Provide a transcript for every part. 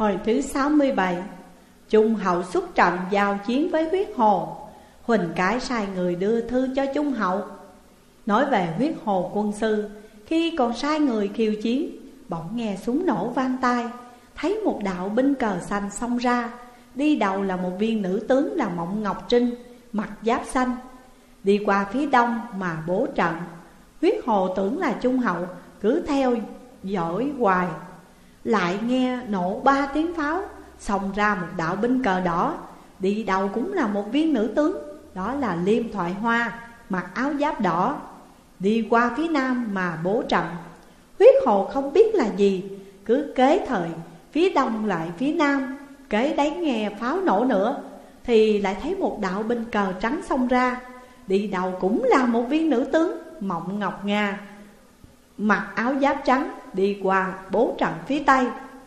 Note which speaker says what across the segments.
Speaker 1: Hồi thứ 67, Trung Hậu xuất trận giao chiến với Huyết Hồ. Huỳnh Cái sai người đưa thư cho Trung Hậu, nói về Huyết Hồ quân sư. Khi còn sai người khiêu chiến, bỗng nghe súng nổ vang tai, thấy một đạo binh cờ xanh xông ra. Đi đầu là một viên nữ tướng là Mộng Ngọc Trinh, mặc giáp xanh, đi qua phía đông mà bố trận. Huyết Hồ tưởng là Trung Hậu, cứ theo dõi hoài. Lại nghe nổ 3 tiếng pháo, xông ra một đạo binh cờ đỏ. Đi đầu cũng là một viên nữ tướng, đó là Liêm Thoại Hoa, mặc áo giáp đỏ, đi qua phía nam mà bố trận. Huyết Hồ không biết là gì, cứ kế thời phía đông lại phía nam. Kế đấy nghe pháo nổ nữa, thì lại thấy một đạo binh cờ trắng xông ra. Đi đầu cũng là một viên nữ tướng Mộng Ngọc Nga, mặc áo giáp trắng, đi qua bố trận phía tây.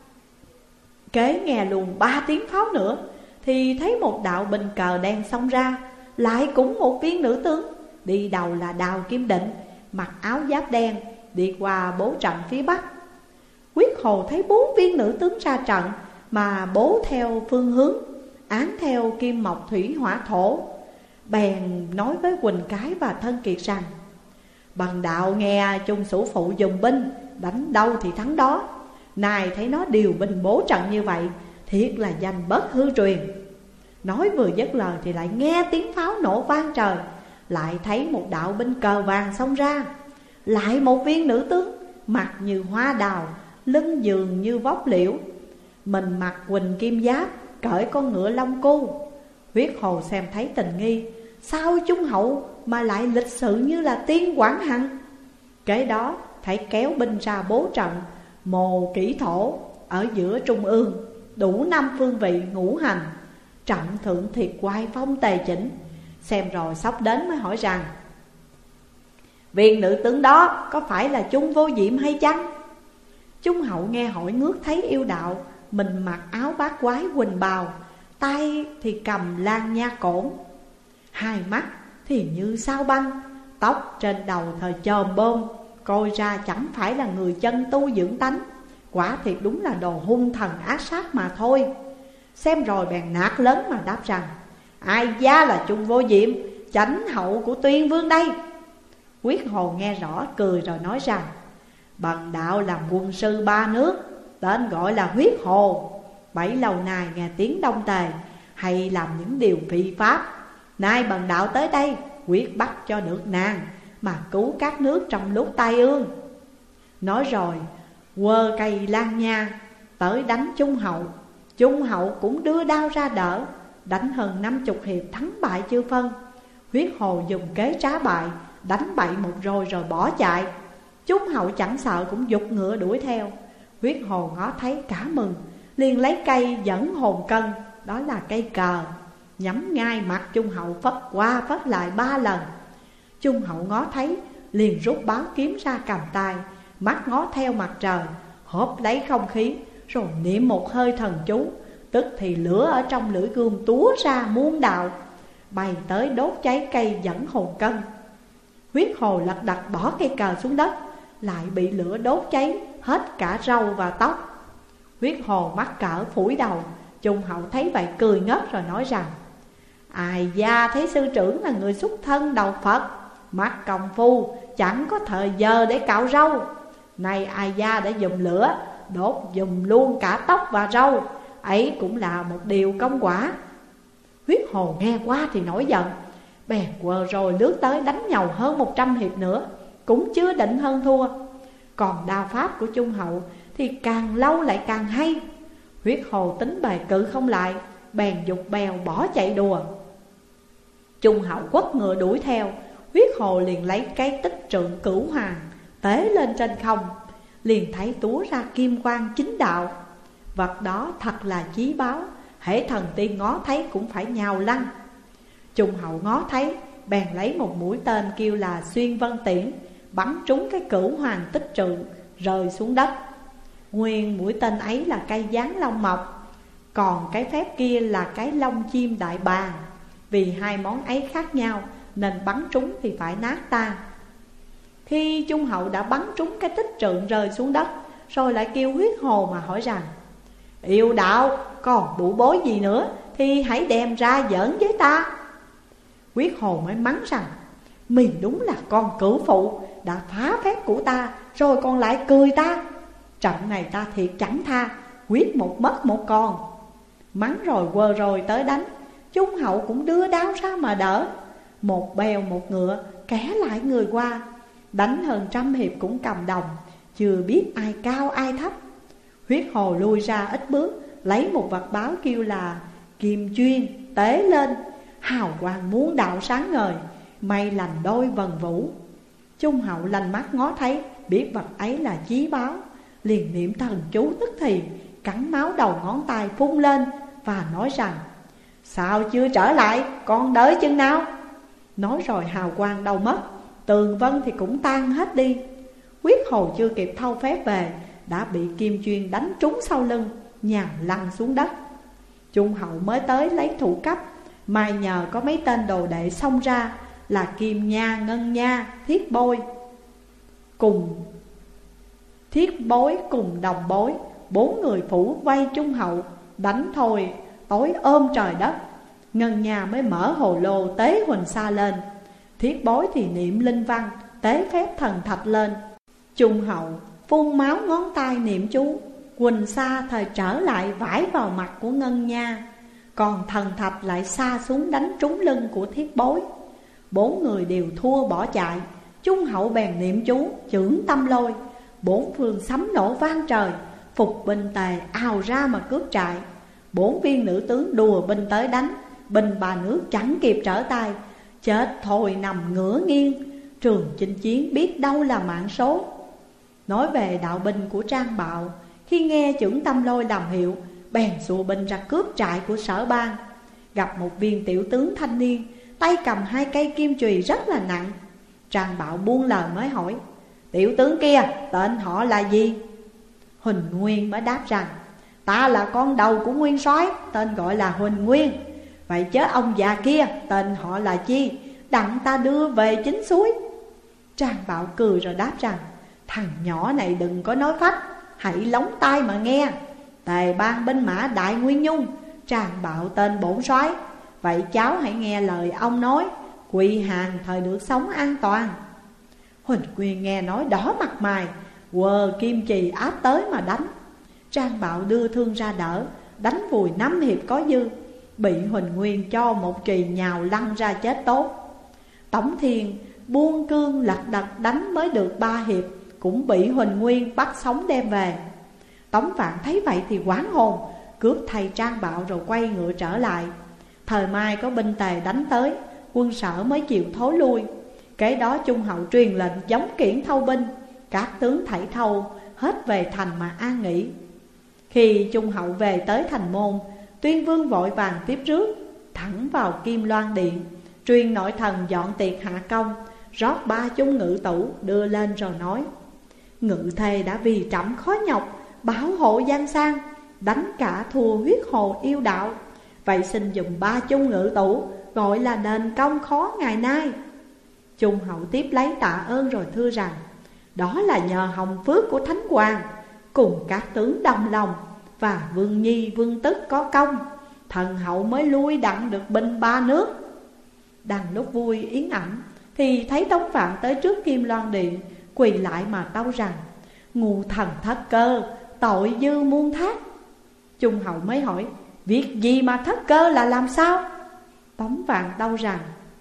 Speaker 1: Kế nghe luôn 3 tiếng pháo nữa, thì thấy một đạo binh cờ đen xông ra, lại cũng một viên nữ tướng. Đi đầu là Đào Kim Định, mặc áo giáp đen, đi qua bố trận phía bắc. Huyết Hồ thấy 4 viên nữ tướng ra trận, mà bố theo phương hướng, án theo kim mộc thủy hỏa thổ. Bèn nói với Quỳnh Cái và Thân Kiệt rằng: Bần đạo nghe Trung Sủ Phụ dùng binh, đánh đâu thì thắng đó. Này thấy nó điều binh bố trận như vậy, thiệt là danh bất hư truyền. Nói vừa dứt lời thì lại nghe tiếng pháo nổ vang trời. Lại thấy một đạo binh cờ vàng xông ra, lại một viên nữ tướng, mặt như hoa đào, lưng dường như vóc liễu, mình mặc quỳnh kim giáp, cởi con ngựa lông cu. Huyết Hồ xem thấy tình nghi, sao Trung Hậu mà lại lịch sự như là tiên Quảng Hằng. Kế đó thấy kéo binh ra bố trận Mồ Kỷ Thổ ở giữa trung ương, đủ 5 phương vị ngũ hành, trận thượng thiệt oai phong tề chỉnh. Xem rồi sắp đến mới hỏi rằng: Viên nữ tướng đó có phải là Trung Vô Diệm hay chăng? Trung Hậu nghe hỏi ngước thấy yêu đạo, mình mặc áo bát quái quỳnh bào, tay thì cầm lan nha cổn, hai mắt thì như sao băng, tóc trên đầu thời chòm bơm, coi ra chẳng phải là người chân tu dưỡng tánh. Quả thiệt đúng là đồ hung thần ác sát mà thôi. Xem rồi bèn nạt lớn mà đáp rằng: Ai gia là Trung Vô Diệm, chánh hậu của Tuyên Vương đây. Huyết Hồ nghe rõ cười rồi nói rằng: Bần đạo làm quân sư 3 nước, tên gọi là Huyết Hồ. Bấy lâu nay nghe tiếng Đông Tề hay làm những điều phi pháp, nay bần đạo tới đây quyết bắt cho được nàng, mà cứu các nước trong lúc tai ương. Nói rồi quơ cây lan nha tới đánh Trung Hậu. Trung Hậu cũng đưa đao ra đỡ, đánh hơn 50 hiệp thắng bại chưa phân. Huyết Hồ dùng kế trá bại, đánh bại một rồi bỏ chạy. Trung Hậu chẳng sợ cũng giục ngựa đuổi theo. Huyết Hồ ngó thấy cả mừng, liền lấy cây dẫn hồn cân, đó là cây cờ, nhắm ngay mặt Trung Hậu phất qua phất lại 3 lần. Trung Hậu ngó thấy, liền rút báo kiếm ra cầm tay, mắt ngó theo mặt trời, hớp lấy không khí, rồi niệm một hơi thần chú. Tức thì lửa ở trong lưỡi gươm túa ra muôn đạo, bay tới đốt cháy cây dẫn hồn cân. Huyết Hồ lật đật bỏ cây cờ xuống đất, lại bị lửa đốt cháy hết cả râu và tóc. Huyết Hồ mắc cỡ phủi đầu. Trung Hậu thấy vậy cười ngất rồi nói rằng: Ai gia thấy sư trưởng là người xuất thân đầu Phật, mắc công phu chẳng có thời giờ để cạo râu. Nay ai gia đã dùng lửa đốt dùng luôn cả tóc và râu, ấy cũng là một điều công quả. Huyết Hồ nghe qua thì nổi giận, bèn quờ rồi lướt tới đánh nhau hơn 100 hiệp nữa, cũng chưa định hơn thua. Còn đao pháp của Trung Hậu thì càng lâu lại càng hay. Huyết Hồ tính bề cự không lại, bèn giục bèo bỏ chạy đùa. Trung Hậu quất ngựa đuổi theo. Huyết Hồ liền lấy cái tích trượng cửu hoàng tế lên trên không, liền thấy túa ra kim quang chính đạo. Vật đó thật là chí báo, hễ thần tiên ngó thấy cũng phải nhào lăn. Trung Hậu ngó thấy, bèn lấy một mũi tên kêu là Xuyên Vân Tiễn, bắn trúng cái cửu hoàng tích trượng rơi xuống đất. Nguyên mũi tên ấy là cây giáng long mộc, còn cái phép kia là cái lông chim đại bàng. Vì hai món ấy khác nhau nên bắn trúng thì phải nát tan. Khi Trung Hậu đã bắn trúng cái tích trượng rơi xuống đất, rồi lại kêu Huyết Hồ mà hỏi rằng: Yêu đạo, còn bụ bối gì nữa thì hãy đem ra giỡn với ta. Quyết Hồ mới mắng rằng: mì đúng là con cửu phụ, đã phá phép của ta rồi còn lại cười ta. Trận này ta thiệt chẳng tha, quyết một mất một còn. Mắng rồi quơ rồi tới đánh. Trung Hậu cũng đưa đao ra mà đỡ. Một bèo một ngựa kẻ lại người qua. Đánh hơn 100 hiệp cũng cầm đồng, chưa biết ai cao ai thấp. Huyết Hồ lui ra ít bước, lấy một vật báo kêu là kim chuyên tế lên. Hào quang muôn đạo sáng ngời, mây lành đôi vần vũ. Trung Hậu lành mắt ngó thấy, biết vật ấy là chí báo, liền niệm thần chú tức thì, cắn máu đầu ngón tay phun lên và nói rằng: sao chưa trở lại, còn đợi chừng nào? Nói rồi hào quang đâu mất, tường vân thì cũng tan hết đi. Quyết Hồ chưa kịp thâu phép về, đã bị kim chuyên đánh trúng sau lưng, nhào lăn xuống đất. Trung Hậu mới tới lấy thủ cấp, may nhờ có mấy tên đồ đệ xông ra, là Kim Nha, Ngân Nha, Thiết Bối cùng Đồng Bối. 4 người phủ vây Trung Hậu, đánh thôi tối ôm trời đất. Ngân Nha mới mở hồ lô tế Huỳnh Sa lên, Thiết Bối thì niệm linh văn, tế phép thần thạch lên. Trung Hậu phun máu ngón tay niệm chú, Huỳnh Sa thời trở lại vãi vào mặt của Ngân Nha, còn thần thạch lại sa xuống đánh trúng lưng của Thiết Bối. 4 người đều thua bỏ chạy. Trung Hậu bèn niệm chú chưởng tâm lôi, 4 phương sấm nổ vang trời, phục binh tề ào ra mà cướp trại. 4 viên nữ tướng đùa binh tới đánh, binh ba nước chẳng kịp trở tay, chết thôi nằm ngửa nghiêng. Trường chinh chiến biết đâu là mạng số. Nói về đạo binh của Trang Bạo, khi nghe chưởng tâm lôi làm hiệu, bèn xua binh ra cướp trại của Sở Bang. Gặp một viên tiểu tướng thanh niên, tay cầm 2 cây kim chùy rất là nặng. Trang Bạo buông lời mới hỏi: tiểu tướng kia tên họ là gì? Huỳnh Nguyên mới đáp rằng: ta là con đầu của nguyên soái, tên gọi là Huỳnh Nguyên. Vậy chớ ông già kia tên họ là chi, đặng ta đưa về chính suối. Trang Bạo cười rồi đáp rằng: thằng nhỏ này đừng có nói phách, hãy lóng tai mà nghe. Tề ban binh mã Đại Nguyên Nhung, Trang Bạo tên bổn soái. Vậy cháu hãy nghe lời ông nói, quy hàng thời được sống an toàn. Huỳnh Nguyên nghe nói đỏ mặt mày, quờ kim chì áp tới mà đánh. Trang Bạo đưa thương ra đỡ, đánh vùi 5 hiệp có dư, bị Huỳnh Nguyên cho một chì nhào lăn ra chết tốt. Tống Thiên buông cương lật đật đánh mới được 3 hiệp, cũng bị Huỳnh Nguyên bắt sống đem về. Tống Vạn thấy vậy thì hoảng hồn, cướp thay Trang Bạo rồi quay ngựa trở lại. Thời mai có binh tề đánh tới, quân Sở mới chịu thối lui. Kế đó Trung Hậu truyền lệnh giống kiển thâu binh, các tướng thảy thâu hết về thành mà an nghỉ. Khi Trung Hậu về tới thành môn, Tuyên Vương vội vàng tiếp rước, thẳng vào Kim Loan Điện, truyền nội thần dọn tiệc hạ công, rót 3 chung ngự tủ đưa lên rồi nói: ngự thề đã vì trẫm khó nhọc, bảo hộ giang sang, đánh cả thua Huyết Hồ yêu đạo. Vậy xin dùng 3 chung ngự tủ, gọi là đền công khó ngày nay. Trung Hậu tiếp lấy tạ ơn rồi thưa rằng: đó là nhờ hồng phước của Thánh Hoàng, cùng các tướng đồng lòng, và Vương Nhi Vương Tức có công, thần hậu mới lui đặng được binh 3 nước. Đang lúc vui yến ẩm thì thấy Tống Vạn tới trước Kim Loan Điện, quỳ lại mà tâu rằng: ngu thần thất cơ, tội dư muôn thác. Trung Hậu mới hỏi: việc gì mà thất cơ là làm sao? Tống Vạn tâu rằng: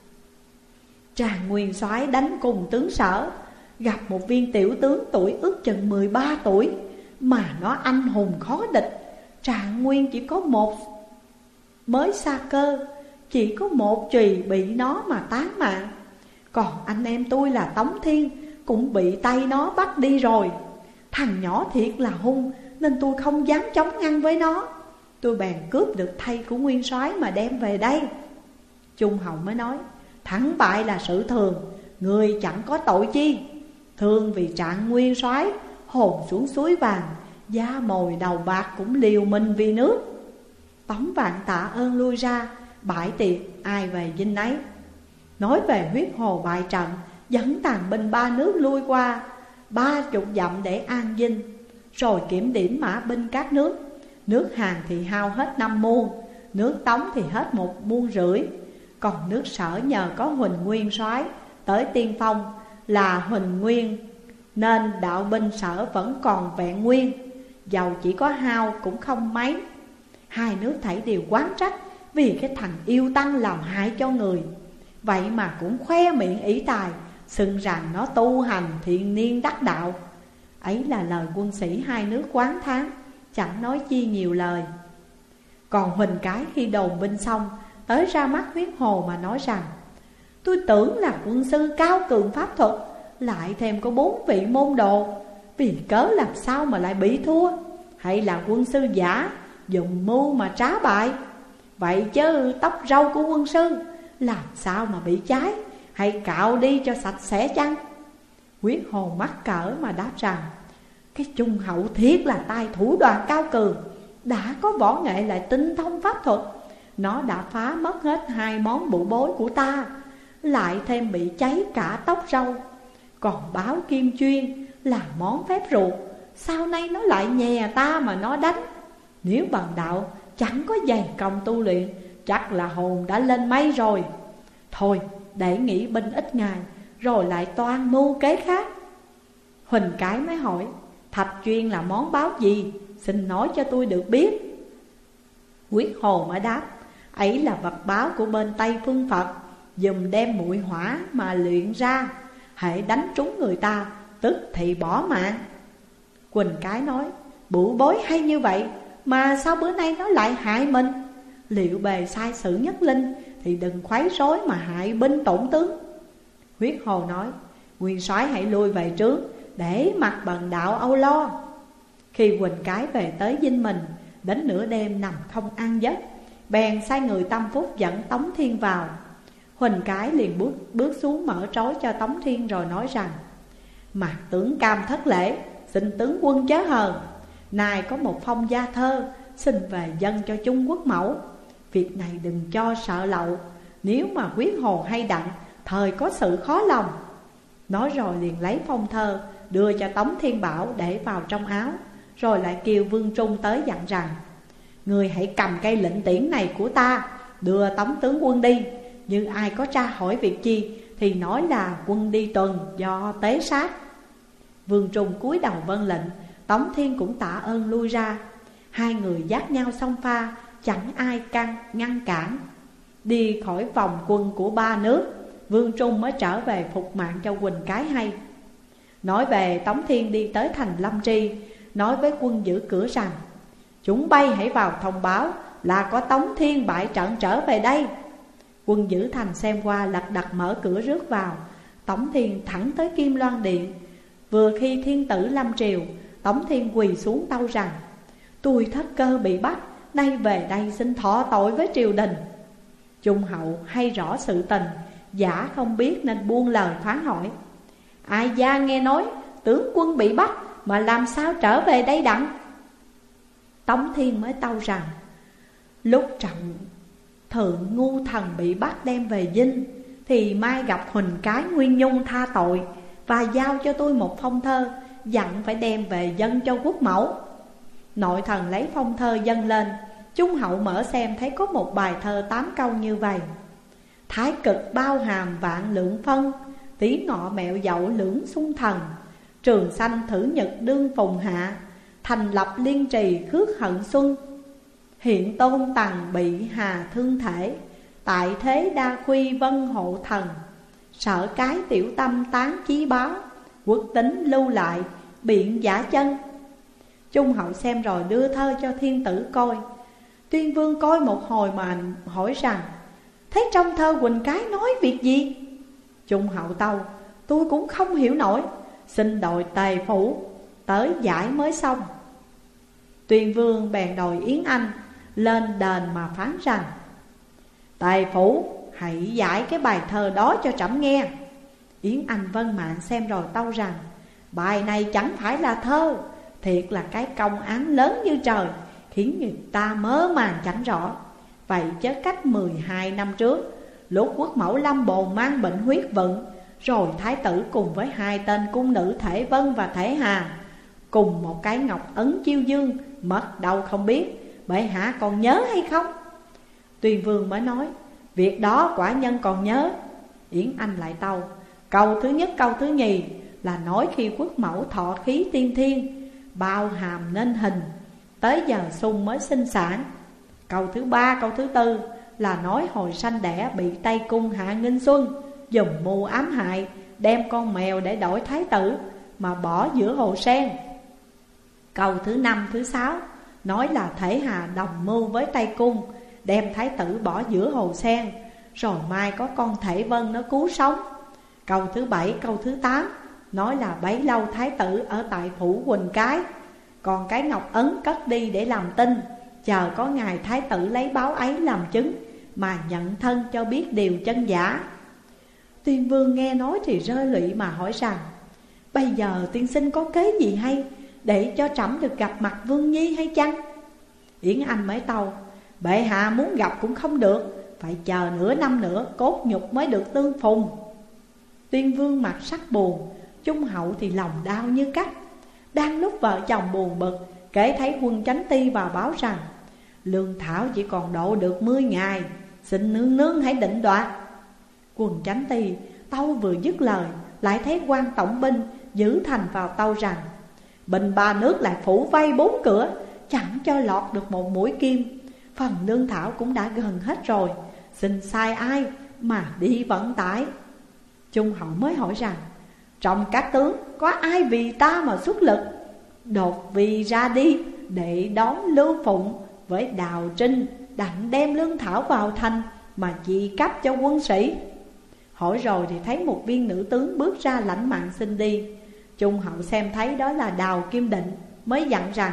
Speaker 1: Tràng Nguyên soái đánh cùng tướng Sở, gặp một viên tiểu tướng tuổi ước chừng 13 tuổi, mà nó anh hùng khó địch. Trạng Nguyên chỉ có một mới xa cơ, chỉ có một chùy bị nó mà tán mạng. Còn anh em tôi là Tống Thiên cũng bị tay nó bắt đi rồi. Thằng nhỏ thiệt là hung, nên tôi không dám chống ngăn với nó. Tôi bèn cướp được thây của nguyên soái mà đem về đây. Trung Hậu mới nói: thắng bại là sự thường, người chẳng có tội chi. Thương vì Trạng Nguyên soái hồn xuống suối vàng, da mồi đầu bạc cũng liều mình vì nước. Tống Vạn tạ ơn lui ra, bãi tiệc ai về dinh ấy. Nói về Huyết Hồ bại trận, dẫn tàn binh 3 nước lui qua 30 dặm để an dinh, rồi kiểm điểm mã binh các nước. Nước Hàn thì hao hết 5 muôn, nước Tống thì hết 1,5 muôn. Còn nước Sở nhờ có Huỳnh Nguyên soái tới tiên phong là Huỳnh Nguyên, nên đạo binh Sở vẫn còn vẹn nguyên, dầu chỉ có hao cũng không mấy. Hai nước thảy đều oán trách vì cái thằng yêu tăng làm hại cho người. Vậy mà cũng khoe miệng ỷ tài, xưng rằng nó tu hành thiện niên đắc đạo. Ấy là lời quân sĩ hai nước oán thán, chẳng nói chi nhiều lời. Còn Huỳnh Cái khi đồn binh xong, tới ra mắt Huyết Hồ mà nói rằng: tôi tưởng là quân sư cao cường pháp thuật, lại thêm có 4 vị môn đồ, vì cớ làm sao mà lại bị thua? Hay là quân sư giả dùng mưu mà trá bại? Vậy chứ tóc râu của quân sư làm sao mà bị cháy, hay cạo đi cho sạch sẽ chăng? Huyết Hồ mắc cỡ mà đáp rằng: cái Trung Hậu thiết là tay thủ đoạn cao cường, đã có võ nghệ lại tinh thông pháp thuật. Nó đã phá mất hết 2 món bụ bối của ta, lại thêm bị cháy cả tóc râu. Còn báo kim chuyên là món phép ruột, sau nay nó lại nhè ta mà nó đánh. Nếu bằng đạo chẳng có dày công tu luyện, chắc là hồn đã lên mây rồi. Thôi để nghỉ binh ít ngày, rồi lại toan mưu kế khác. Huỳnh Cái mới hỏi: thạch chuyên là món báo gì? Xin nói cho tôi được biết. Huyết Hồ mới đáp: ấy là vật báo của bên Tây Phương Phật, dùng đem muội hỏa mà luyện ra, hễ đánh trúng người ta tức thì bỏ mạng. Huỳnh Cái nói: bụ bối hay như vậy, mà sao bữa nay nó lại hại mình? Liệu bề sai sự nhất linh thì đừng khuấy rối mà hại binh tổn tướng. Huyết Hồ nói: nguyên soái hãy lui về trước, để mặc bần đạo âu lo. Khi Huỳnh Cái về tới dinh mình, đến nửa đêm nằm không ăn giấc, bèn sai người tâm phúc dẫn Tống Thiên vào. Huỳnh Cái liền bước xuống mở trói cho Tống Thiên, rồi nói rằng: Mạc tướng cam thất lễ, xin tướng quân chớ hờn. Nay có một phong gia thơ, xin về dâng cho Trung Quốc mẫu. Việc này đừng cho sợ lậu, nếu mà Huyết Hồ hay đặng, thời có sự khó lòng. Nói rồi liền lấy phong thơ đưa cho Tống Thiên Bảo để vào trong áo, rồi lại kêu Vương Trung tới dặn rằng: người hãy cầm cây lệnh tiễn này của ta, đưa Tống tướng quân đi. Nhưng ai có tra hỏi việc chi thì nói là quân đi tuần do tế sát. Vương Trung cúi đầu vâng lệnh, Tống Thiên cũng tạ ơn lui ra. Hai người dắt nhau xông pha, chẳng ai ngăn cản. Đi khỏi vòng quân của 3 nước, Vương Trung mới trở về phục mạng cho Huỳnh Cái hay. Nói về Tống Thiên đi tới thành Lâm Tri, nói với quân giữ cửa rằng: chúng bay hãy vào thông báo là có Tống Thiên bại trận trở về đây. Quân giữ thành xem qua lật đật mở cửa rước vào. Tống Thiên thẳng tới Kim Loan Điện. Vừa khi thiên tử lâm triều, Tống Thiên quỳ xuống tâu rằng: tôi thất cơ bị bắt, nay về đây xin thọ tội với triều đình. Trung Hậu hay rõ sự tình, giả không biết nên buông lời phán hỏi: ai gia nghe nói tướng quân bị bắt, mà làm sao trở về đây đặng? Tống Thiên mới tâu rằng: lúc trọng thượng ngu thần bị bắt đem về dinh, thì mai gặp Huỳnh Cái Nguyên Nhung tha tội, và giao cho tôi một phong thơ, dặn phải đem về dâng cho quốc mẫu. Nội thần lấy phong thơ dâng lên. Trung Hậu mở xem thấy có một bài thơ 8 câu như vậy: thái cực bao hàm vạn lượng phân, tí ngọ mẹo dậu lưỡng xung thần, trường sanh thử nhật đương phùng hạ, thành lập liên trì khước hận xuân. Hiện tôn tằng bị hà thương thể, tại thế đa khuy vân hộ thần, sợ cái tiểu tâm tán chí báo, quốc tính lưu lại biện giả chân. Trung Hậu xem rồi đưa thơ cho thiên tử coi. Tuyên Vương coi một hồi mà hỏi rằng: thế trong thơ Huỳnh Cái nói việc gì? Trung Hậu tâu: tôi cũng không hiểu nổi, xin đòi Tề Phủ tới giải mới xong. Tuyên Vương bèn đòi Yến Anh lên đền mà phán rằng: Tề Phủ hãy giải cái bài thơ đó cho trẫm nghe. Yến Anh vâng mạng xem rồi tâu rằng: bài này chẳng phải là thơ, thiệt là cái công án lớn như trời, khiến người ta mơ màng chẳng rõ. Vậy chớ cách 12 năm trước, lúc quốc mẫu Lâm Bồn mang bệnh huyết vận, rồi thái tử cùng với 2 tên cung nữ Thể Vân và Thể Hà cùng một cái ngọc ấn chiêu dương, mất đâu không biết, bệ hạ còn nhớ hay không? Tuyên Vương mới nói, việc đó quả nhân còn nhớ. Yến Anh lại tâu, câu thứ nhất câu thứ nhì là nói khi quốc mẫu thọ khí tiên thiên, bao hàm nên hình, tới giờ sung mới sinh sản. Câu thứ ba câu thứ tư là nói hồi sanh đẻ bị Tây Cung Hạ Nghinh Xuân dùng mưu ám hại, đem con mèo để đổi thái tử mà bỏ giữa hồ sen. Câu thứ năm thứ sáu nói là Thể Hà đồng mưu với Tây Cung, đem thái tử bỏ giữa hồ sen, rồi mai có con Thể Vân nó cứu sống. Câu thứ bảy câu thứ tám nói là bấy lâu thái tử ở tại phủ Quỳnh Cái, còn cái ngọc ấn cất đi để làm tin, chờ có ngày thái tử lấy báo ấy làm chứng mà nhận thân cho biết điều chân giả. Tuyên Vương nghe nói thì rơi lụy mà hỏi rằng, bây giờ tiên sinh có kế gì hay để cho trẫm được gặp mặt Vương Nhi hay chăng? Yến Anh mới tâu, bệ hạ muốn gặp cũng không được, phải chờ nửa năm nữa cốt nhục mới được tương phùng. Tuyên Vương mặt sắc buồn, Trung Hậu thì lòng đau như cắt. Đang lúc vợ chồng buồn bực, kể thấy Quân Chánh Ti vào báo rằng lương thảo chỉ còn độ được 10 ngày, xin nương nương hãy định đoạt. Quân Chánh Ti tâu vừa dứt lời, lại thấy quan tổng binh giữ thành vào tâu rằng, binh ba nước lại phủ vây 4 cửa, chẳng cho lọt được một mũi kim. Phần lương thảo cũng đã gần hết rồi, xin sai ai mà đi vận tải. Trung Hậu mới hỏi rằng, trong các tướng có ai vì ta mà xuất lực, đột vì ra đi để đón Lưu Phụng với Đào Trinh, đặng đem lương thảo vào thành mà chi cấp cho quân sĩ? Hỏi rồi thì thấy một viên nữ tướng bước ra lãnh mạng xin đi. Trung Hậu xem thấy đó là Đào Kim Định, mới dặn rằng,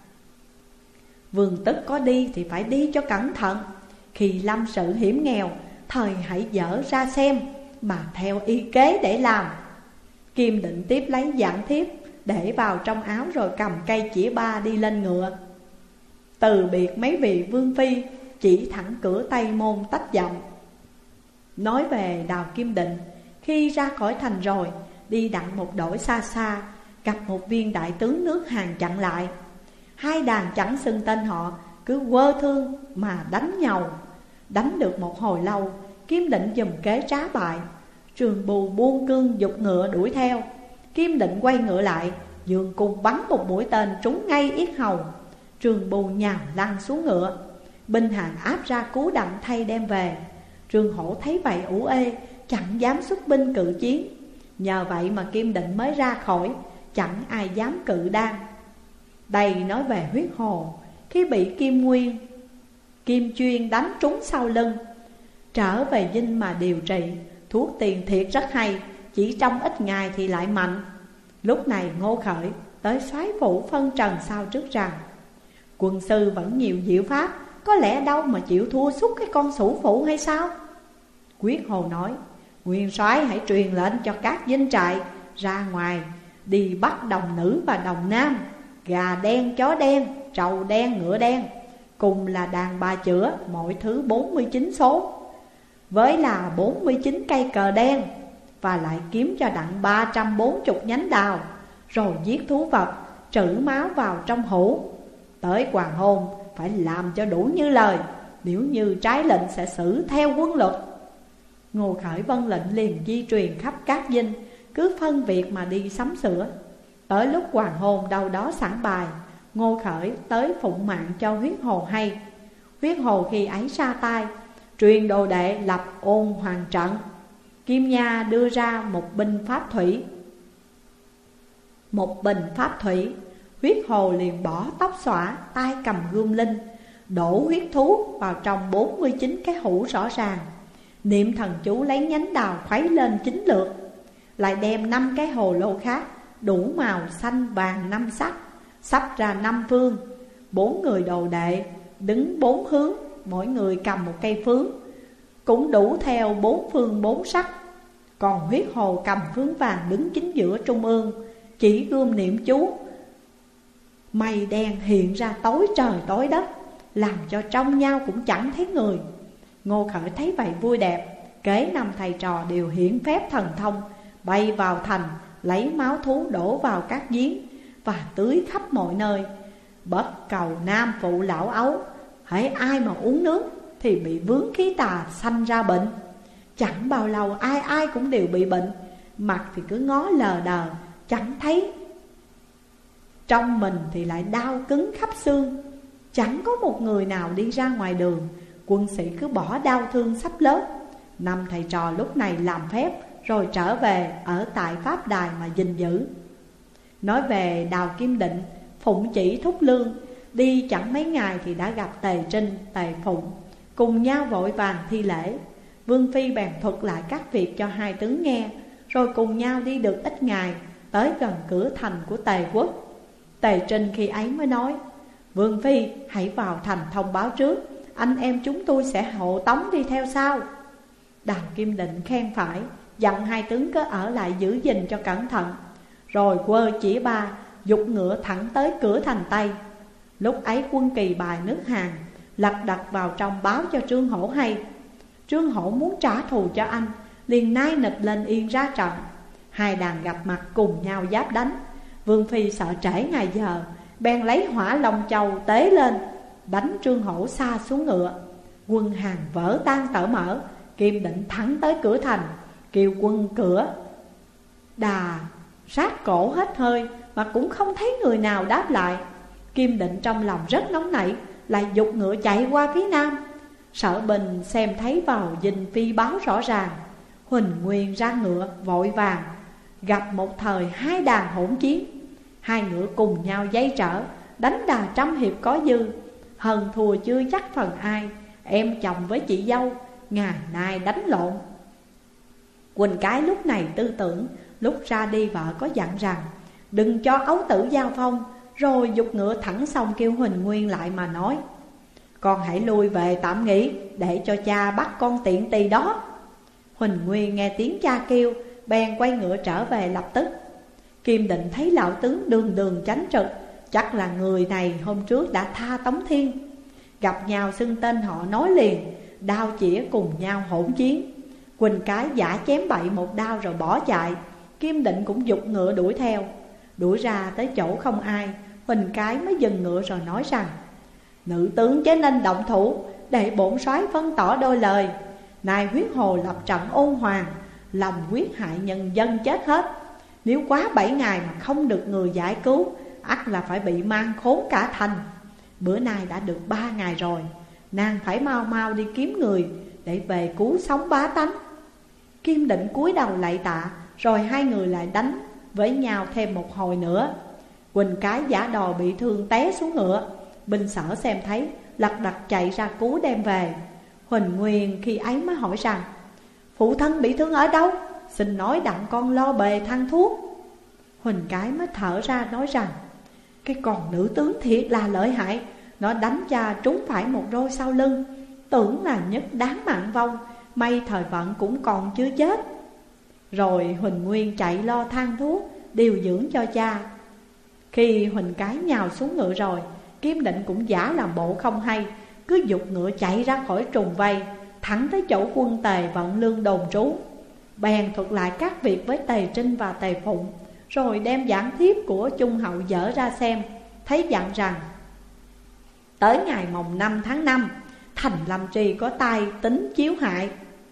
Speaker 1: vương tức có đi thì phải đi cho cẩn thận, khi lâm sự hiểm nghèo, thời hãy dở ra xem mà theo y kế để làm. Kim Định tiếp lấy dạng thiếp để vào trong áo, rồi cầm cây chĩa ba đi lên ngựa. Từ biệt mấy vị vương phi, chỉ thẳng cửa Tây Môn tách giọng. Nói về Đào Kim Định, khi ra khỏi thành rồi, đi đặng một đổi xa xa, gặp một viên đại tướng nước Hàn chặn lại. Hai đàn chẳng xưng tên họ, cứ quơ thương mà đánh nhau. Đánh được một hồi lâu, Kim Định dùng kế trá bại. Trường Bù buông cương dục ngựa đuổi theo. Kim Định quay ngựa lại, dường cùng bắn một mũi tên trúng ngay yết hầu. Trường Bù nhào lăn xuống ngựa. Binh Hàn áp ra cứu đặng thay đem về. Trương Hổ thấy vậy ủ ê, chẳng dám xuất binh cự chiến. Nhờ vậy mà Kim Định mới ra khỏi, chẳng ai dám cự đan. Đây nói về Huyết Hồ, khi bị Kim Chuyên đánh trúng sau lưng, trở về dinh mà điều trị. Thuốc tiền thiệt rất hay, chỉ trong ít ngày thì lại mạnh. Lúc này Ngô Khởi tới soái phủ phân trần sau trước rằng, quân sư vẫn nhiều diệu pháp, có lẽ đâu mà chịu thua suốt cái con sủ phụ hay sao? Quyết Hồ nói, nguyên soái hãy truyền lệnh cho các dinh trại ra ngoài đi bắt đồng nữ và đồng nam, gà đen, chó đen, trâu đen, ngựa đen, cùng là đàn bà chữa, mỗi thứ 49 số, với là 49 cây cờ đen, và lại kiếm cho đặng 340 nhánh đào, rồi giết thú vật, trữ máu vào trong hũ. Tới hoàng hôn phải làm cho đủ như lời, nếu như trái lệnh sẽ xử theo quân luật. Ngô Khởi vâng lệnh liền di truyền khắp các dinh, cứ phân việc mà đi sắm sửa. Tới lúc hoàng hôn đâu đó sẵn bài, Ngô Khởi tới phụng mạng cho Huyết Hồ hay. Huyết Hồ khi ấy ra tay, truyền đồ đệ lập Ôn Hoàng trận. Kim Nha đưa ra một bình pháp thủy. Huyết Hồ liền bỏ tóc xõa, tay cầm gươm linh, đổ huyết thú vào trong 49 cái hũ rõ ràng. Niệm thần chú lấy nhánh đào khuấy lên 9 lượt, lại đem 5 cái hồ lô khác đủ màu xanh vàng 5 sắc, sắp ra 5 phương. 4 người đồ đệ đứng 4 hướng, mỗi người cầm một cây phướng, cũng đủ theo 4 phương 4 sắc. Còn Huyết Hồ cầm phướng vàng đứng chính giữa trung ương, chỉ gươm niệm chú. Mây đen hiện ra tối trời tối đất, làm cho trong nhau cũng chẳng thấy người. Ngô Khởi thấy vậy vui đẹp, kế 5 thầy trò đều hiển phép thần thông, bay vào thành, lấy máu thú đổ vào các giếng, và tưới khắp mọi nơi. Bất cầu nam phụ lão ấu, hễ ai mà uống nước thì bị vướng khí tà sanh ra bệnh. Chẳng bao lâu ai ai cũng đều bị bệnh, mặt thì cứ ngó lờ đờ, chẳng thấy. Trong mình thì lại đau cứng khắp xương. Chẳng có một người nào đi ra ngoài đường, quân sĩ cứ bỏ đau thương sắp lớp. Năm thầy trò lúc này làm phép rồi trở về ở tại pháp đài mà gìn giữ. Nói về Đào Kim Định, Phụng Chỉ, Thúc Lương, đi chẳng mấy ngày thì đã gặp Tề Trinh, Tề Phụng, cùng nhau vội vàng thi lễ. Vương Phi bèn thuật lại các việc cho hai tướng nghe, rồi cùng nhau đi được ít ngày, tới gần cửa thành của Tề quốc. Tề Trinh khi ấy mới nói: Vương Phi hãy vào thành thông báo trước, anh em chúng tôi sẽ hộ tống đi theo sau. Đào Kim Định khen phải, dặn hai tướng cứ ở lại giữ gìn cho cẩn thận, rồi quơ chỉ ba giục ngựa thẳng tới cửa thành Tây. Lúc ấy quân Kỳ bài nước Hàn lật đật vào trong báo cho Trương Hổ hay. Trương Hổ muốn trả thù cho anh, liền nai nịch lên yên ra trận. Hai đàn gặp mặt cùng nhau giáp đánh. Vương Phi sợ trễ ngày giờ, bèn lấy hỏa long châu tế lên, đánh Trương Hổ sa xuống ngựa. Quân Hàn vỡ tan tở mở, Kim Định thẳng tới cửa thành, kêu quân cửa đà sát cổ hết hơi mà cũng không thấy người nào đáp lại. Kim Định trong lòng rất nóng nảy, lại giục ngựa chạy qua phía nam. Sở Bình xem thấy vào dinh phi báo rõ ràng. Huỳnh Nguyên ra ngựa vội vàng, gặp một thời hai đàn hỗn chiến. Hai ngựa cùng nhau dây trở, đánh đà trăm hiệp có dư. Hơn thua chưa chắc phần ai, em chồng với chị dâu ngày nay đánh lộn. Quỳnh Cái lúc này tư tưởng, lúc ra đi vợ có dặn rằng đừng cho ấu tử giao phong. Rồi giục ngựa thẳng xong kêu Huỳnh Nguyên lại mà nói: Con hãy lui về tạm nghỉ, để cho cha bắt con tiện tỳ đó. Huỳnh Nguyên nghe tiếng cha kêu, bèn quay ngựa trở về lập tức. Kim Định thấy lão tướng đường đường chánh trực, chắc là người này hôm trước đã tha Tống Thiên. Gặp nhau xưng tên họ nói liền, đao chĩa cùng nhau hỗn chiến. Quỳnh Cái giả chém bậy một đao rồi bỏ chạy. Kim Định cũng giục ngựa đuổi theo. Đuổi ra tới chỗ không ai, Huỳnh Cái mới dừng ngựa rồi nói rằng: Nữ tướng chớ nên động thủ, để bổn soái phân tỏ đôi lời. Nay huyết hồ lập trận ôn hoàng, lòng quyết hại nhân dân chết hết. Nếu quá 7 ngày mà không được người giải cứu, ắt là phải bị mang khốn cả thành. Bữa nay đã được 3 ngày rồi, nàng phải mau mau đi kiếm người để về cứu sống bá tánh. Kim Định cúi đầu lạy tạ, rồi hai người lại đánh với nhau thêm một hồi nữa. Quỳnh Cái giả đò bị thương té xuống ngựa. Binh sở xem thấy, lật đật chạy ra cứu đem về. Huỳnh Nguyên khi ấy mới hỏi rằng: Phụ thân bị thương ở đâu? Xin nói đặng con lo bề thang thuốc. Huỳnh Cái mới thở ra nói rằng: Cái con nữ tướng thiệt là lợi hại, nó đánh cha trúng phải một roi sau lưng, tưởng là nhất đáng mạng vong, may thời vận cũng còn chưa chết. Rồi Huỳnh Nguyên chạy lo thang thuốc, điều dưỡng cho cha. Khi Huỳnh Cái nhào xuống ngựa rồi, Kim Định cũng giả làm bộ không hay, cứ giục ngựa chạy ra khỏi trùng vây, thẳng tới chỗ quân Tề Vận Lương đồn trú. Bèn thuật lại các việc với Tề Trinh và Tề Phụng, rồi đem giảng thiếp của Trung Hậu dở ra xem. Thấy dặn rằng: Tới ngày mồng 5 tháng 5, thành Lâm Tri có tai tính chiếu hại.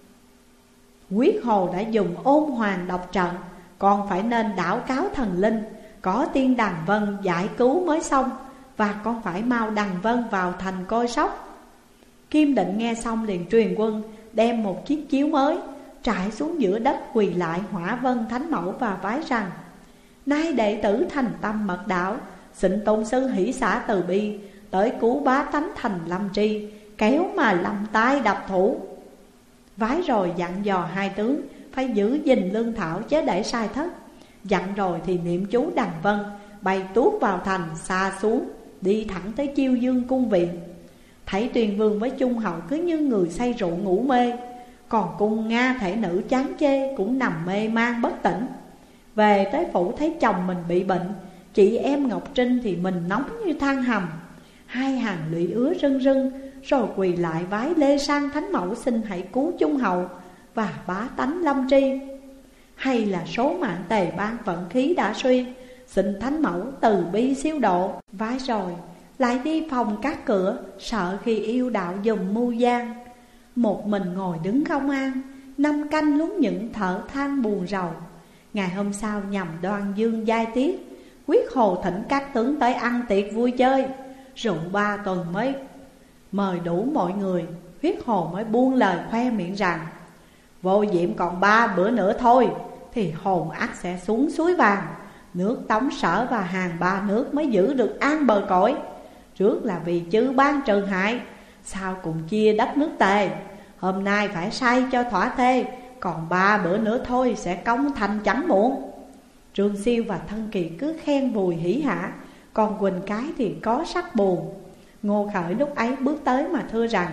Speaker 1: Quyết Hồ đã dùng ôn hoàng độc trận, con phải nên đảo cáo thần linh, có tiên Đằng Vân giải cứu mới xong, và con phải mau Đằng Vân vào thành coi sóc. Kim Định nghe xong liền truyền quân, đem một chiếc chiếu mới trải xuống giữa đất, quỳ lại Hỏa Vân Thánh Mẫu và vái rằng: Nay đệ tử thành tâm mật đạo, xin tôn sư hỷ xả từ bi, tới cứu bá tánh thành Lâm Tri, kéo mà lâm tai đập thủ. Vái rồi dặn dò hai tướng phải giữ gìn lương thảo chớ để sai thất. Dặn rồi thì niệm chú Đằng Vân, bay tuốt vào thành xa xuống, đi thẳng tới Chiêu Dương cung viện. Thấy Tuyền Vương với Trung Hậu cứ như người say rượu ngủ mê, còn cung Nga thể nữ chán chê cũng nằm mê man bất tỉnh. Về tới phủ thấy chồng mình bị bệnh, chị em Ngọc Trinh thì mình nóng như than hầm. Hai hàng lụy ứa rưng rưng, rồi quỳ lại vái Lê Sang Thánh Mẫu xin hãy cứu Trung Hậu và bá tánh Lâm Tri. Hay là số mạng Tề Ban vận khí đã suy, xin thánh mẫu từ bi siêu độ. Vái rồi lại đi phòng các cửa, sợ khi yêu đạo dùng mưu gian. Một mình ngồi đứng không an, 5 canh lúng những thở than buồn rầu. Ngày hôm sau nhằm Đoan Dương giai tiết, Quyết Hồ thỉnh các tướng tới ăn tiệc vui chơi. Rượu 3 tuần mới mời đủ mọi người, Huyết Hồ mới buông lời khoe miệng rằng: Vô Diệm còn 3 bữa nữa thôi thì hồn ắt sẽ xuống suối vàng. Nước Tống Sở và Hàn 3 nước mới giữ được an bờ cõi. Trước là vì chư ban trừ hại, sau cùng chia đất nước Tề. Hôm nay phải say cho thỏa thê, còn 3 bữa nữa thôi sẽ công thành chẳng muộn. Trương Siêu và Thân Kỳ cứ khen vùi hỉ hả, còn Quỳnh Cái thì có sắc buồn. Ngô Khởi lúc ấy bước tới mà thưa rằng: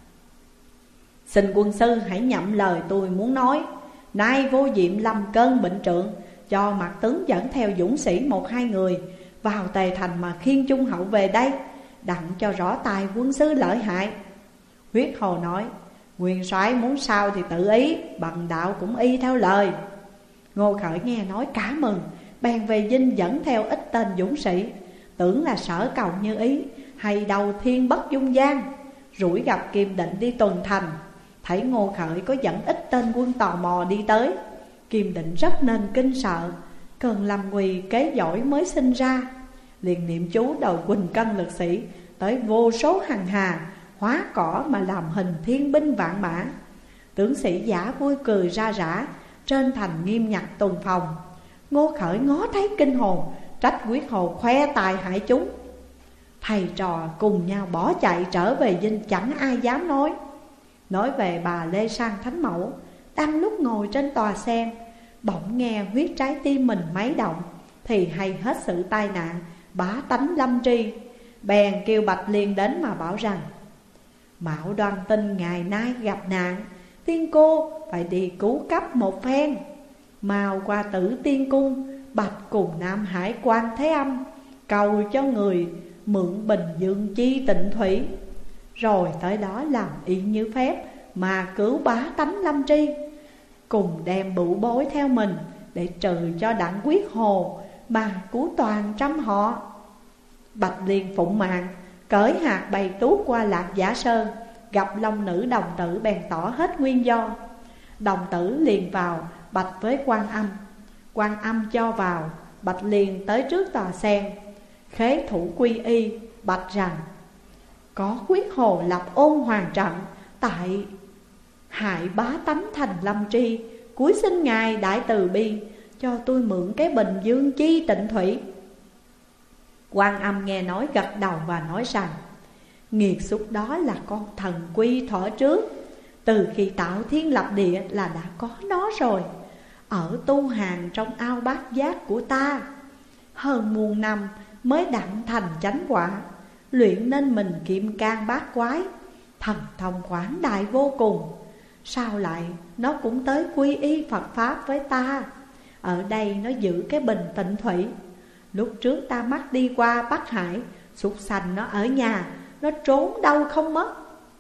Speaker 1: Xin quân sư hãy nhậm lời tôi muốn nói. Nay Vô Diệm lâm cơn bệnh trượng, cho mặt tướng dẫn theo dũng sĩ 1-2 người vào Tề thành mà khiêng Trung Hậu về đây, đặng cho rõ tài quân sư lợi hại. Huyết Hồ nói: Nguyên soái muốn sao thì tự ý, bằng đạo cũng y theo lời. Ngô Khởi nghe nói cả mừng, bèn về dinh dẫn theo ít tên dũng sĩ, tưởng là Sở Cầu như ý hay đầu Thiên Bất Dung Giang. Rủi gặp Kim Định đi tuần thành, thấy Ngô Khởi có dẫn ít tên quân tò mò đi tới. Kim Định rất nên kinh sợ, cơn lâm nguy kế giỏi mới sinh ra, liền niệm chú đầu Quỳnh Cân lực sĩ tới vô số hằng hà, hóa cỏ mà làm hình thiên binh vạn mã. Tướng sĩ giả vui cười ra rã, trên thành nghiêm nhặt tuần phòng. Ngô Khởi ngó thấy kinh hồn, trách Quyết Hồ khoe tài hại chúng. Thầy trò cùng nhau bỏ chạy trở về dinh, chẳng ai dám nói. Nói về bà Lê Sang Thánh Mẫu, đang lúc ngồi trên tòa sen, bỗng nghe huyết trái tim mình mấy động, thì hay hết sự tai nạn bá tánh lâm tri. Bèn kêu Bạch Liên đến mà bảo rằng: Mạo Đoan tin ngày nay gặp nạn, tiên cô phải đi cứu cấp một phen. Mau qua Tử Tiên Cung, Bạch cùng Nam Hải Quan Thế Âm, cầu cho người mượn Bình Dương chi tịnh thủy, rồi tới đó làm y như phép mà cứu bá tánh lâm tri, cùng đem bửu bối theo mình để trừ cho đặng Quyết Hồ mà cứu toàn trăm họ. Bạch Liên phụng mạng, cởi hạt bày tuốt qua Lạc Giả Sơn, gặp Long Nữ Đồng Tử bèn tỏ hết nguyên do. Đồng Tử liền vào bạch với Quan Âm. Quan Âm cho vào, Bạch liền tới trước tòa sen, khế thủ quy y, bạch rằng: Có Quyết Hồ lập ôn hoàng trận, tại hại bá tánh thành lâm tri, cuối xin ngài đại từ bi, cho tôi mượn cái Bình Dương chi tịnh thủy. Quan Âm nghe nói gật đầu và nói rằng: Nghiệt xúc đó là con thần quy thuở trước, từ khi tạo thiên lập địa là đã có nó rồi, ở tu hàng trong ao bát giác của ta. Hơn muôn năm mới đặng thành chánh quả, luyện nên mình kim cang bát quái, thần thông quảng đại vô cùng. Sao lại nó cũng tới quy y Phật Pháp với ta, ở đây nó giữ cái bình tịnh thủy. Lúc trước ta mắc đi qua Bắc Hải, súc sanh nó ở nhà, nó trốn đâu không mất.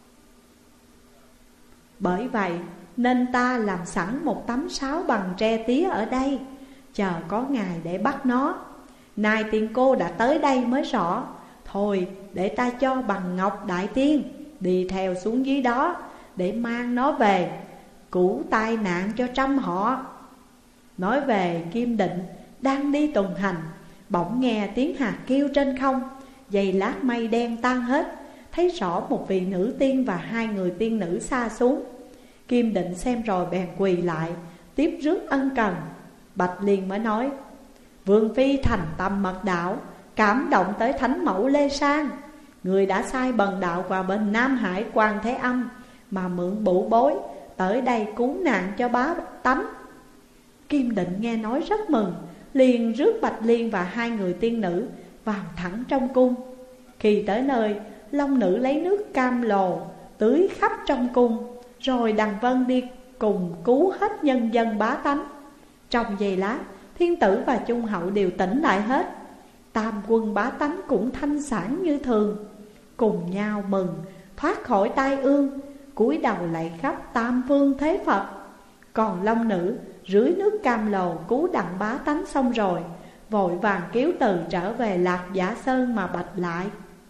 Speaker 1: Bởi vậy nên ta làm sẵn một tấm sáo bằng tre tía ở đây, chờ có ngày để bắt nó. Nay tiên cô đã tới đây mới rõ, thôi để ta cho bằng ngọc đại tiên đi theo xuống dưới đó, để mang nó về cứu tai nạn cho trăm họ. Nói về Kim Định đang đi tuần hành, bỗng nghe tiếng hạt kêu trên không, giây lát mây đen tan hết, thấy rõ một vị nữ tiên và 2 người tiên nữ xa xuống. Kim Định xem rồi bèn quỳ lại, tiếp rước ân cần. Bạch Liên mới nói: Vương phi thành tâm mật đạo, cảm động tới Thánh Mẫu Lê Sang. Người đã sai bần đạo qua bên Nam Hải Quan Thế Âm, mà mượn bửu bối tới đây cứu nạn cho bá tánh. Kim Định nghe nói rất mừng, liền rước Bạch Liên và 2 người tiên nữ vào thẳng trong cung. Khi tới nơi, Long Nữ lấy nước cam lồ tưới khắp trong cung, rồi Đằng Vân đi cùng cứu hết nhân dân bá tánh. Trong giây lát, Thiên Tử và Trung Hậu đều tỉnh lại hết. Tam quân bá tánh cũng thanh sản như thường, cùng nhau mừng thoát khỏi tai ương, cúi đầu lạy khắp tam phương thế Phật. Còn Long Nữ rưới nước cam lồ cứu đặng bá tánh xong rồi, vội vàng cứu từ trở về Lạc Giả Sơn mà bạch lại.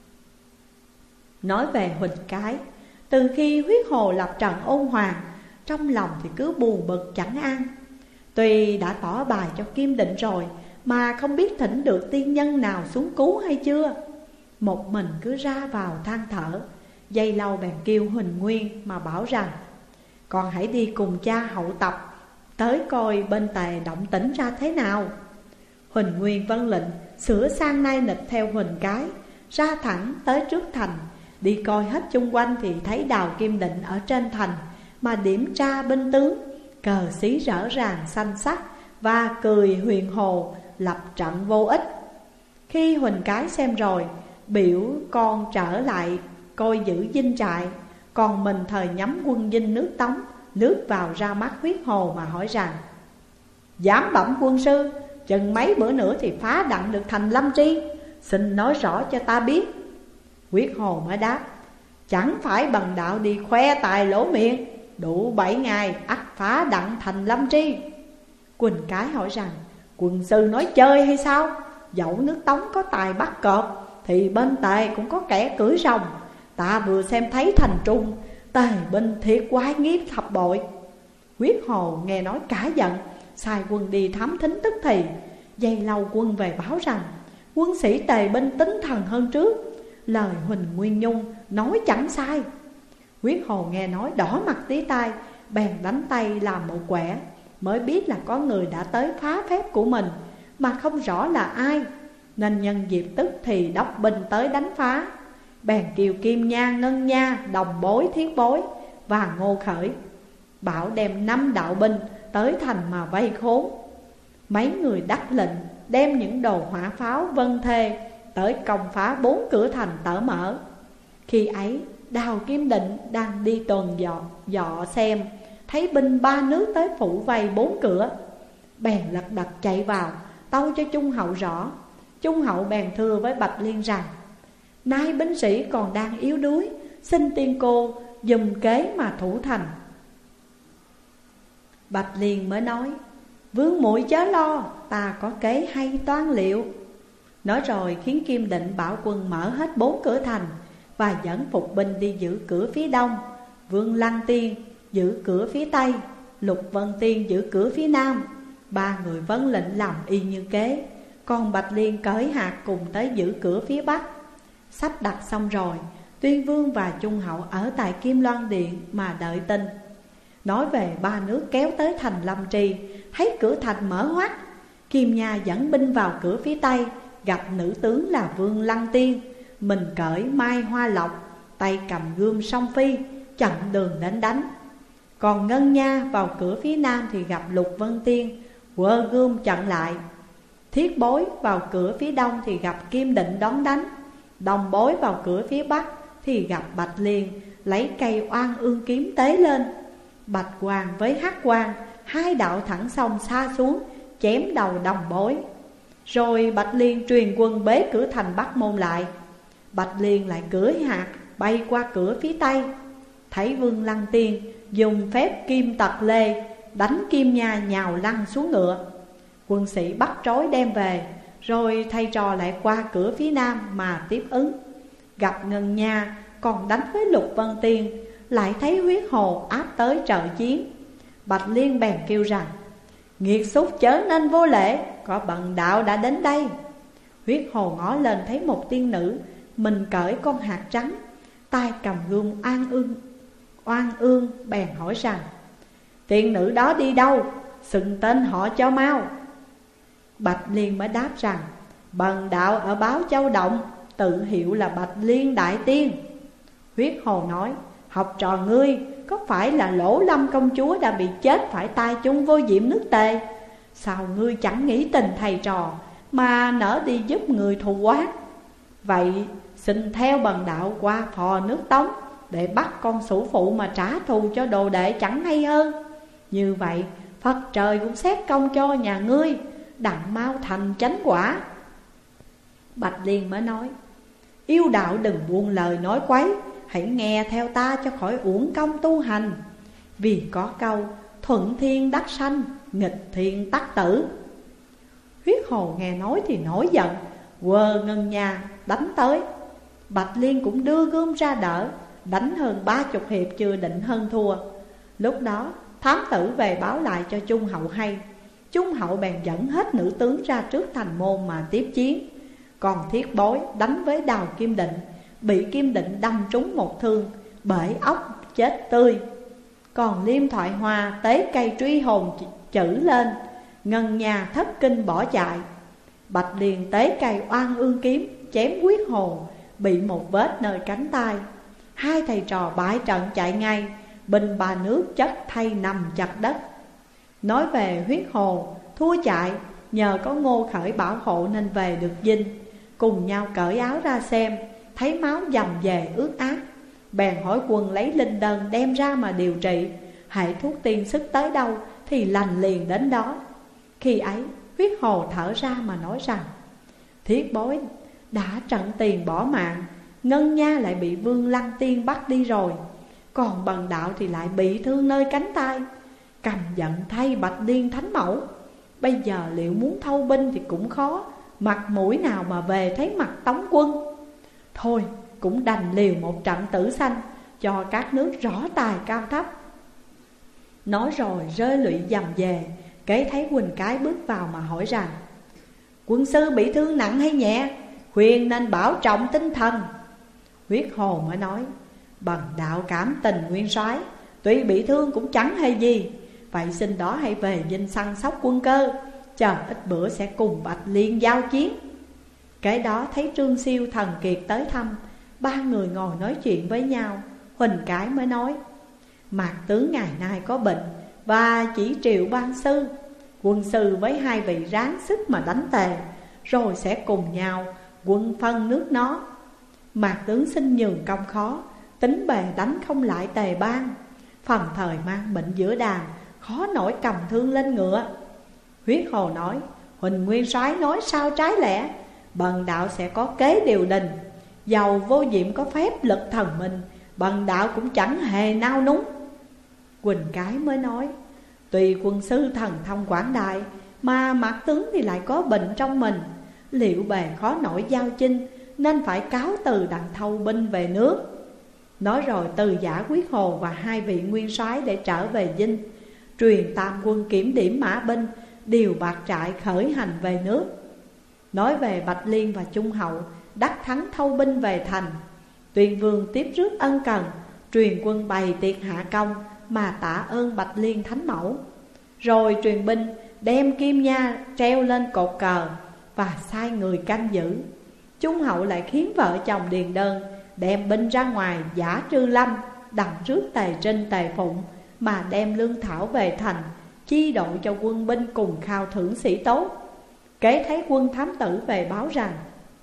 Speaker 1: Nói về Huỳnh Cái, từ khi huyết hồ lập trận ôn hoàng, trong lòng thì cứ buồn bực chẳng an. Tuy đã tỏ bài cho Kim Định rồi, mà không biết thỉnh được tiên nhân nào xuống cứu hay chưa. Một mình cứ ra vào than thở. Giây lâu bèn kêu Huỳnh Nguyên mà bảo rằng: con hãy đi cùng cha hậu tập, tới coi bên Tề động tĩnh ra thế nào. Huỳnh Nguyên vâng lệnh, sửa sang nai nịch theo Huỳnh Cái, ra thẳng tới trước thành. Đi coi hết chung quanh thì thấy Đào Kim Định ở trên thành, mà điểm tra binh tướng, cờ xí rõ ràng xanh sắc, và cười huyền hồ lập trận vô ích. Khi Huỳnh Cái xem rồi, biểu con trở lại coi giữ dinh trại, còn mình thời nhắm quân dinh nước Tống, lướt vào ra mắt huyết hồ mà hỏi rằng: dám bẩm quân sư, chừng mấy bữa nữa thì phá đặng được thành Lâm Tri, xin nói rõ cho ta biết. Huyết hồ mới đáp: chẳng phải bằng đạo đi khoe tài lỗ miệng, đủ 7 ngày ắt phá đặng thành Lâm Tri. Huỳnh Cái hỏi rằng: quân sư nói chơi hay sao? Dẫu nước Tống có tài bắt cọp, thì bên Tề cũng có kẻ cưỡi rồng. Ta vừa xem thấy thành trung, Tề binh thiệt quái nghiếp thập bội. Huyết hồ nghe nói cả giận, sai quân đi thám thính tức thì. Giây lâu quân về báo rằng quân sĩ Tề binh tinh thần hơn trước. Lời Huỳnh Nguyên Nhung nói chẳng sai. Huyết hồ nghe nói đỏ mặt tía tai, bèn đánh tay làm một quẻ, mới biết là có người đã tới phá phép của mình, mà không rõ là ai, nên nhân dịp tức thì đốc binh tới đánh phá. Bèn kiều Kim Nha, Ngân Nha, Đồng Bối, Thiết Bối và Ngô Khởi, bảo đem 5 đạo binh tới thành mà vây khốn. Mấy người đắc lệnh đem những đồ hỏa pháo vân thê tới công phá 4 cửa thành tở mở. Khi ấy Đào Kim Định đang đi tuần dọ xem, thấy binh 3 nước tới phủ vây 4 cửa, bèn lật đật chạy vào tâu cho Trung Hậu rõ. Trung Hậu bèn thưa với Bạch Liên rằng: nay binh sĩ còn đang yếu đuối, xin tiên cô dùng kế mà thủ thành. Bạch Liên mới nói: vương muội chớ lo, ta có kế hay toán liệu. Nói rồi khiến Kim Định bảo quân mở hết 4 cửa thành, và dẫn phục binh đi giữ cửa phía đông, Vương Lăng Tiên giữ cửa phía tây, Lục Vân Tiên giữ cửa phía nam. 3 người vâng lệnh làm y như kế, còn Bạch Liên cởi hạt cùng tới giữ cửa phía bắc. Sắp đặt xong rồi, Tuyên Vương và Trung Hậu ở tại Kim Loan Điện mà đợi tin. Nói về 3 nước kéo tới thành Lâm Tri, thấy cửa thành mở hoắt. Kim Nha dẫn binh vào cửa phía tây, gặp nữ tướng là Vương Lăng Tiên, mình cởi mai hoa lộc, tay cầm gươm song phi, chặn đường đến đánh. Còn Ngân Nha vào cửa phía nam thì gặp Lục Vân Tiên, quơ gươm chặn lại. Thiết Bối vào cửa phía đông thì gặp Kim Định đón đánh. Đồng Bối vào cửa phía bắc thì gặp Bạch Liên, lấy cây oan ương kiếm tế lên. Bạch Hoàng với Hắc Hoàng, 2 đạo thẳng sông xa xuống, chém đầu Đồng Bối. Rồi Bạch Liên truyền quân bế cửa thành Bắc Môn lại. Bạch Liên lại cưỡi hạt bay qua cửa phía tây, thấy Vương Lăng Tiên dùng phép kim tật lê đánh Kim Nha nhào lăn xuống ngựa. Quân sĩ bắt trói đem về, rồi thầy trò lại qua cửa phía nam mà tiếp ứng. Gặp Ngân Nha còn đánh với Lục Vân Tiên, lại thấy huyết hồ áp tới trợ chiến. Bạch Liên bèn kêu rằng: nghiệt xúc chớ nên vô lễ, có bần đạo đã đến đây. Huyết hồ ngó lên thấy một tiên nữ, mình cởi con hạt trắng, tay cầm gươm oan ương, bèn hỏi rằng: tiên nữ đó đi đâu, xưng tên họ cho mau. Bạch Liên mới đáp rằng: bần đạo ở Báo Châu Động, tự hiệu là Bạch Liên Đại Tiên. Huyết hồ nói: học trò ngươi có phải là Lỗ Lâm công chúa đã bị chết phải tai chung vô diệm nước Tề? Sao ngươi chẳng nghĩ tình thầy trò mà nỡ đi giúp người thù oán? Vậy xin theo bần đạo qua phò nước Tống, để bắt con sủ phụ mà trả thù cho đồ đệ chẳng hay hơn. Như vậy Phật trời cũng xét công cho nhà ngươi, đặng mau thành chánh quả. Bạch Liên mới nói: yêu đạo đừng buông lời nói quấy, hãy nghe theo ta cho khỏi uổng công tu hành. Vì có câu thuận thiên đắc sanh, nghịch thiên tắc tử. Huyết Hồ nghe nói thì nổi giận, quơ ngân nha đánh tới. Bạch Liên cũng đưa gươm ra đỡ, đánh hơn 30 hiệp chưa định hơn thua. Lúc đó thám tử về báo lại cho Trung Hậu hay. Trung Hậu bèn dẫn hết nữ tướng ra trước thành môn mà tiếp chiến. Còn Thiết Bối đánh với Đào Kim Định, bị Kim Định đâm trúng một thương, bể óc chết tươi. Còn Liêm Thoại Hoa tế cây truy hồn chữ lên, ngân nhà thất kinh bỏ chạy. Bạch Liên tế cây oan ương kiếm chém Quyết Hồ, bị một vết nơi cánh tay. Hai thầy trò bại trận chạy ngay, binh bà nước chất thay nằm chặt đất. Nói về Huyết Hồ thua chạy, nhờ có Ngô Khởi bảo hộ nên về được dinh. Cùng nhau cởi áo ra xem, thấy máu dầm về ướt át, bèn hỏi quân lấy linh đơn đem ra mà điều trị. Hễ thuốc tiên sức tới đâu thì lành liền đến đó. Khi ấy Huyết Hồ thở ra mà nói rằng: Thiết Bối đã trận tiền bỏ mạng, Ngân Nha lại bị Vương Lăng Tiên bắt đi rồi, còn Bần Đạo thì lại bị thương nơi cánh tay. Căm giận thay Bạch Liên Thánh Mẫu, bây giờ liệu muốn thâu binh thì cũng khó, mặt mũi nào mà về thấy mặt Tống quân. Thôi cũng đành liều một trận tử sanh, cho các nước rõ tài cao thấp. Nói rồi rơi lụy dầm về. Kế thấy Quỳnh Cái bước vào mà hỏi rằng: Quân sư bị thương nặng hay nhẹ, khuyên nên bảo trọng tinh thần. Huyết Hồ mới nói: Bần Đạo cảm tình nguyên soái, tuy bị thương cũng chẳng hay gì. Vậy xin đó hãy về dinh săn sóc quân cơ, chờ ít bữa sẽ cùng Bạch Liên giao chiến. Cái đó thấy Trương Siêu Thần Kiệt tới thăm, ba người ngồi nói chuyện với nhau. Huỳnh Cái mới nói: Mạc tướng ngày nay có bệnh và chỉ triệu ban sư, quân sư với hai vị ráng sức mà đánh Tề, rồi sẽ cùng nhau quân phân nước nó. Mạc tướng xin nhường công khó, tính bề đánh không lại Tề Bang. Phần thời mang bệnh giữa đàn, khó nổi cầm thương lên ngựa. Huyết Hồ nói: Huỳnh nguyên soái nói sao trái lẽ, Bần Đạo sẽ có kế điều đình. Dầu Vô Diệm có phép lực thần minh, Bần Đạo cũng chẳng hề nao núng. Quỳnh Cái mới nói: Tùy quân sư thần thông quảng đại, mà Mạc tướng thì lại có bệnh trong mình, liệu bề khó nổi giao chinh, nên phải cáo từ đặng thâu binh về nước. Nói rồi từ giả Quyết Hồ và hai vị nguyên soái để trở về dinh, truyền tam quân kiểm điểm mã binh, điều bạt trại khởi hành về nước. Nói về Bạch Liên và Trung Hậu đắc thắng thâu binh về thành. Tuyên Vương tiếp rước ân cần, truyền quân bày tiệc hạ công mà tạ ơn Bạch Liên Thánh Mẫu. Rồi truyền binh đem kim nha treo lên cột cờ và sai người canh giữ. Trung Hậu lại khiến vợ chồng Điền Đơn đem binh ra ngoài giả Trư Lâm, đằng trước Tề Trinh Tề Phụng, mà đem lương thảo về thành, chi đội cho quân binh cùng khao thưởng sĩ tốt. Kế thấy quân thám tử về báo rằng: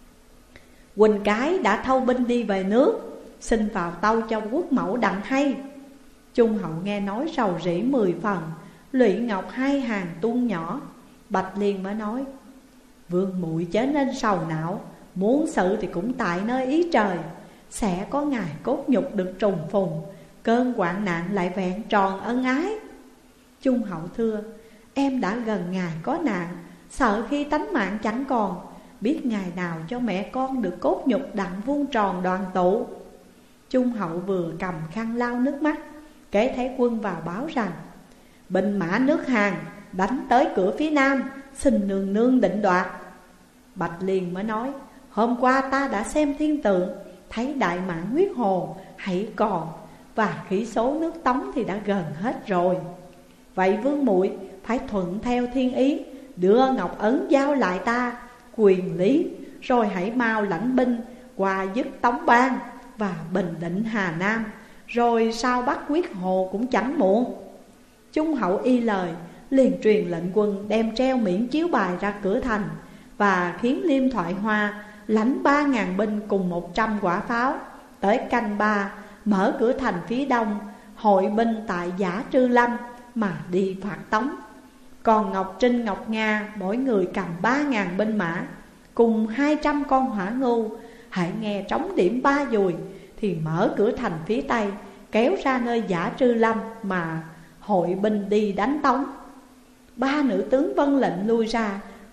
Speaker 1: Quỳnh Cái đã thâu binh đi về nước, xin vào tâu cho quốc mẫu đặng hay. Trung Hậu nghe nói rầu rĩ 10 phần, lụy ngọc hai hàng tuôn nhỏ. Bạch Liên mới nói: Vương muội chớ nên sầu não, muốn sự thì cũng tại nơi ý trời. Sẽ có ngày cốt nhục được trùng phùng, cơn hoạn nạn lại vẹn tròn ân ái. Trung Hậu thưa: Em đã gần ngày có nạn, sợ khi tánh mạng chẳng còn, biết ngày nào cho mẹ con được cốt nhục đặng vuông tròn đoàn tụ. Trung Hậu vừa cầm khăn lau nước mắt. Kế thấy quân vào báo rằng: Binh mã nước Hàn đánh tới cửa phía nam, xin nương nương định đoạt. Bạch Liên mới nói: Hôm qua ta đã xem thiên tượng, thấy đại mãn Huyết Hồ hãy còn, và khí số nước Tống thì đã gần hết rồi. Vậy vương muội phải thuận theo thiên ý, đưa ngọc ấn giao lại ta quyền lý, rồi hãy mau lãnh binh qua dứt Tống Bang và bình định Hà Nam, rồi sau bắt Huyết Hồ cũng chẳng muộn. Trung Hậu y lời, liền truyền lệnh quân đem treo miễn chiếu bài ra cửa thành, và khiến Liêm Thoại Hoa lãnh 3.000 binh cùng 100 quả pháo tới canh ba, mở cửa thành phía đông, hội binh tại giả Trư Lâm mà đi phạt Tống. Còn Ngọc Trinh Ngọc Nga mỗi người cầm 3.000 binh mã cùng 200 con hỏa ngưu. Hãy nghe trống điểm 3 dùi thì mở cửa thành phía tây, kéo ra nơi giả Trư Lâm mà hội binh đi đánh Tống. 3 nữ tướng vâng lệnh lui ra,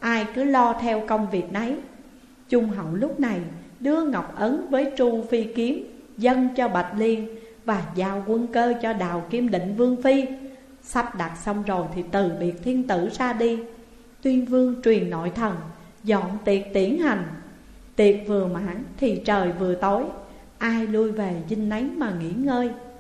Speaker 1: ai cứ lo theo công việc nấy. Trung hậu lúc này đưa ngọc ấn với tru phi kiếm dâng cho Bạch Liên, và giao quân cơ cho Đào Kim Định vương phi. Sắp đặt xong rồi thì từ biệt thiên tử ra đi. Tuyên vương truyền nội thần dọn tiệc tiễn hành. Tiệc vừa mãn thì trời vừa tối, ai lui về dinh nấy mà nghỉ ngơi.